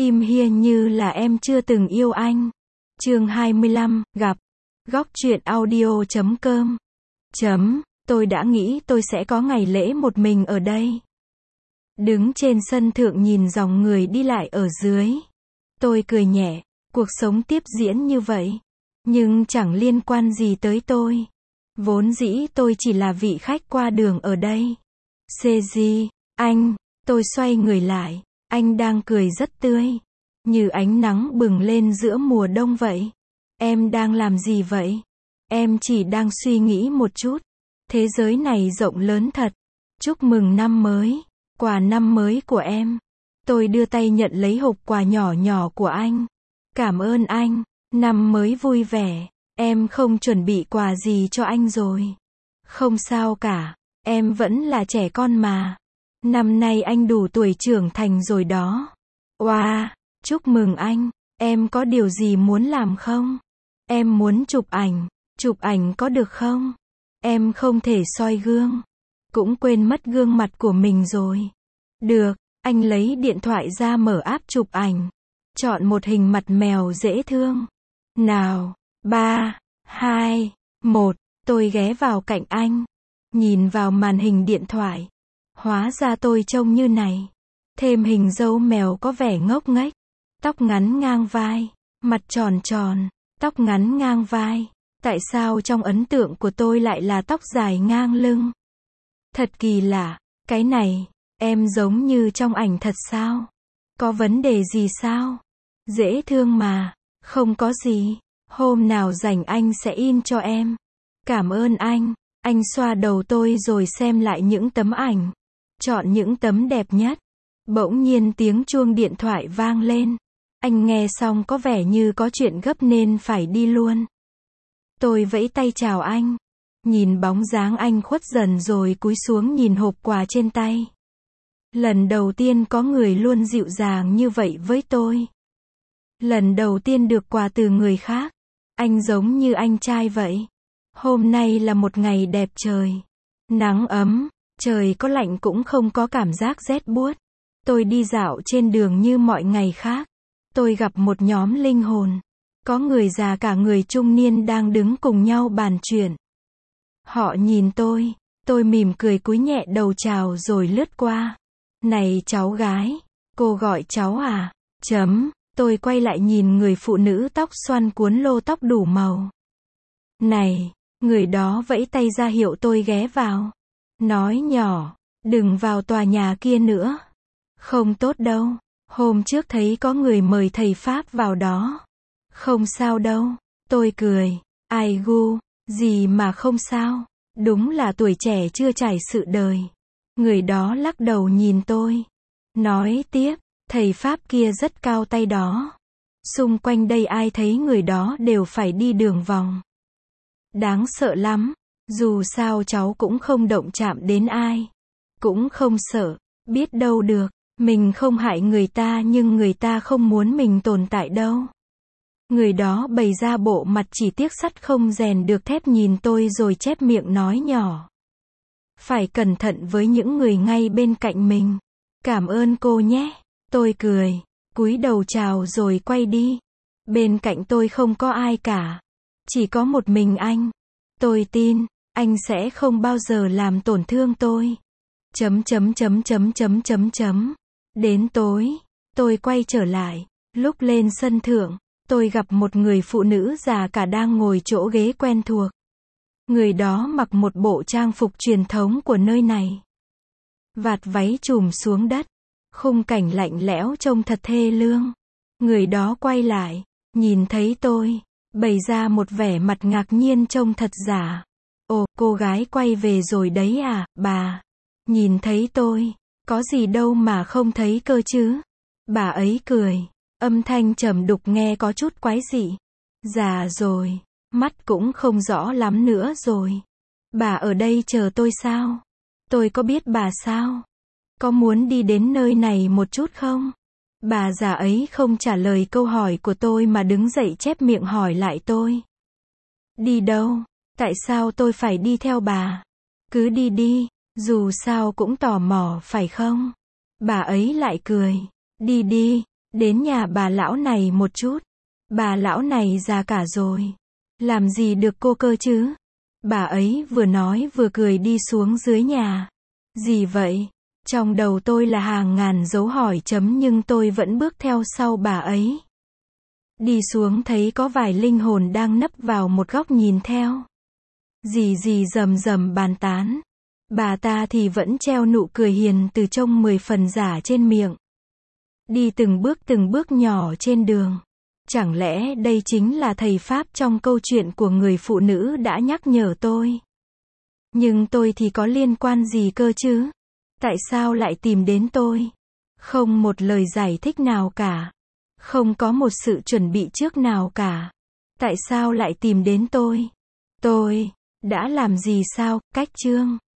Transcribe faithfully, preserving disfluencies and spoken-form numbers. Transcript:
Im hiên như là em chưa từng yêu anh. Chương hai mươi lăm, gặp. Góc truyện audio chấm com. Chấm, tôi đã nghĩ tôi sẽ có ngày lễ một mình ở đây. Đứng trên sân thượng nhìn dòng người đi lại ở dưới. Tôi cười nhẹ, cuộc sống tiếp diễn như vậy. Nhưng chẳng liên quan gì tới tôi. Vốn dĩ tôi chỉ là vị khách qua đường ở đây. Seji, anh, tôi xoay người lại. Anh đang cười rất tươi. Như ánh nắng bừng lên giữa mùa đông vậy. Em đang làm gì vậy? Em chỉ đang suy nghĩ một chút. Thế giới này rộng lớn thật. Chúc mừng năm mới. Quà năm mới của em. Tôi đưa tay nhận lấy hộp quà nhỏ nhỏ của anh. Cảm ơn anh. Năm mới vui vẻ. Em không chuẩn bị quà gì cho anh rồi. Không sao cả. Em vẫn là trẻ con mà. Năm nay anh đủ tuổi trưởng thành rồi đó. Wow, chúc mừng anh. Em có điều gì muốn làm không? Em muốn chụp ảnh. Chụp ảnh có được không? Em không thể soi gương. Cũng quên mất gương mặt của mình rồi. Được, anh lấy điện thoại ra mở app chụp ảnh. Chọn một hình mặt mèo dễ thương. Nào, ba, hai, một, tôi ghé vào cạnh anh. Nhìn vào màn hình điện thoại. Hóa ra tôi trông như này. Thêm hình dâu mèo có vẻ ngốc nghếch. Tóc ngắn ngang vai. Mặt tròn tròn. Tóc ngắn ngang vai. Tại sao trong ấn tượng của tôi lại là tóc dài ngang lưng? Thật kỳ lạ. Cái này, em giống như trong ảnh thật sao? Có vấn đề gì sao? Dễ thương mà. Không có gì. Hôm nào rảnh anh sẽ in cho em. Cảm ơn anh. Anh xoa đầu tôi rồi xem lại những tấm ảnh. Chọn những tấm đẹp nhất. Bỗng nhiên tiếng chuông điện thoại vang lên. Anh nghe xong có vẻ như có chuyện gấp nên phải đi luôn. Tôi vẫy tay chào anh. Nhìn bóng dáng anh khuất dần rồi cúi xuống nhìn hộp quà trên tay. Lần đầu tiên có người luôn dịu dàng như vậy với tôi. Lần đầu tiên được quà từ người khác. Anh giống như anh trai vậy. Hôm nay là một ngày đẹp trời. Nắng ấm, trời có lạnh cũng không có cảm giác rét buốt. Tôi đi dạo trên đường như mọi ngày khác. Tôi gặp một nhóm linh hồn. Có người già cả người trung niên đang đứng cùng nhau bàn chuyện. Họ nhìn tôi. Tôi mỉm cười cúi nhẹ đầu chào rồi lướt qua. Này cháu gái. Cô gọi cháu à? Chấm. Tôi quay lại nhìn người phụ nữ tóc xoăn cuốn lô tóc đủ màu. Này. Người đó vẫy tay ra hiệu tôi ghé vào. Nói nhỏ. Đừng vào tòa nhà kia nữa. Không tốt đâu. Hôm trước thấy có người mời thầy Pháp vào đó. Không sao đâu. Tôi cười. Ai gu. Gì mà không sao. Đúng là tuổi trẻ chưa trải sự đời. Người đó lắc đầu nhìn tôi. Nói tiếp. Thầy Pháp kia rất cao tay đó. Xung quanh đây ai thấy người đó đều phải đi đường vòng. Đáng sợ lắm. Dù sao cháu cũng không động chạm đến ai. Cũng không sợ. Biết đâu được. Mình không hại người ta nhưng người ta không muốn mình tồn tại đâu. Người đó bày ra bộ mặt chỉ tiếc sắt không rèn được thép nhìn tôi rồi chép miệng nói nhỏ. Phải cẩn thận với những người ngay bên cạnh mình. Cảm ơn cô nhé. Tôi cười. Cúi đầu chào rồi quay đi. Bên cạnh tôi không có ai cả. Chỉ có một mình anh. Tôi tin, anh sẽ không bao giờ làm tổn thương tôi. Chấm chấm chấm chấm chấm chấm chấm. Đến tối, tôi quay trở lại. Lúc lên sân thượng, tôi gặp một người phụ nữ già cả đang ngồi chỗ ghế quen thuộc. Người đó mặc một bộ trang phục truyền thống của nơi này. Vạt váy trùm xuống đất. Khung cảnh lạnh lẽo trông thật thê lương. Người đó quay lại, nhìn thấy tôi, bày ra một vẻ mặt ngạc nhiên trông thật giả. Ồ, cô gái quay về rồi đấy à, bà. Nhìn thấy tôi, có gì đâu mà không thấy cơ chứ. Bà ấy cười, âm thanh trầm đục nghe có chút quái dị. Già rồi, mắt cũng không rõ lắm nữa rồi. Bà ở đây chờ tôi sao? Tôi có biết bà sao? Có muốn đi đến nơi này một chút không? Bà già ấy không trả lời câu hỏi của tôi mà đứng dậy chép miệng hỏi lại tôi. Đi đâu? Tại sao tôi phải đi theo bà? Cứ đi đi, dù sao cũng tò mò phải không? Bà ấy lại cười. Đi đi, đến nhà bà lão này một chút. Bà lão này già cả rồi. Làm gì được cô cơ chứ? Bà ấy vừa nói vừa cười đi xuống dưới nhà. Gì vậy? Trong đầu tôi là hàng ngàn dấu hỏi chấm nhưng tôi vẫn bước theo sau bà ấy. Đi xuống thấy có vài linh hồn đang nấp vào một góc nhìn theo. Dì dì rầm rầm bàn tán. Bà ta thì vẫn treo nụ cười hiền từ trông mười phần giả trên miệng. Đi từng bước từng bước nhỏ trên đường. Chẳng lẽ đây chính là thầy Pháp trong câu chuyện của người phụ nữ đã nhắc nhở tôi? Nhưng tôi thì có liên quan gì cơ chứ? Tại sao lại tìm đến tôi? Không một lời giải thích nào cả. Không có một sự chuẩn bị trước nào cả. Tại sao lại tìm đến tôi? Tôi đã làm gì sao? Cách chương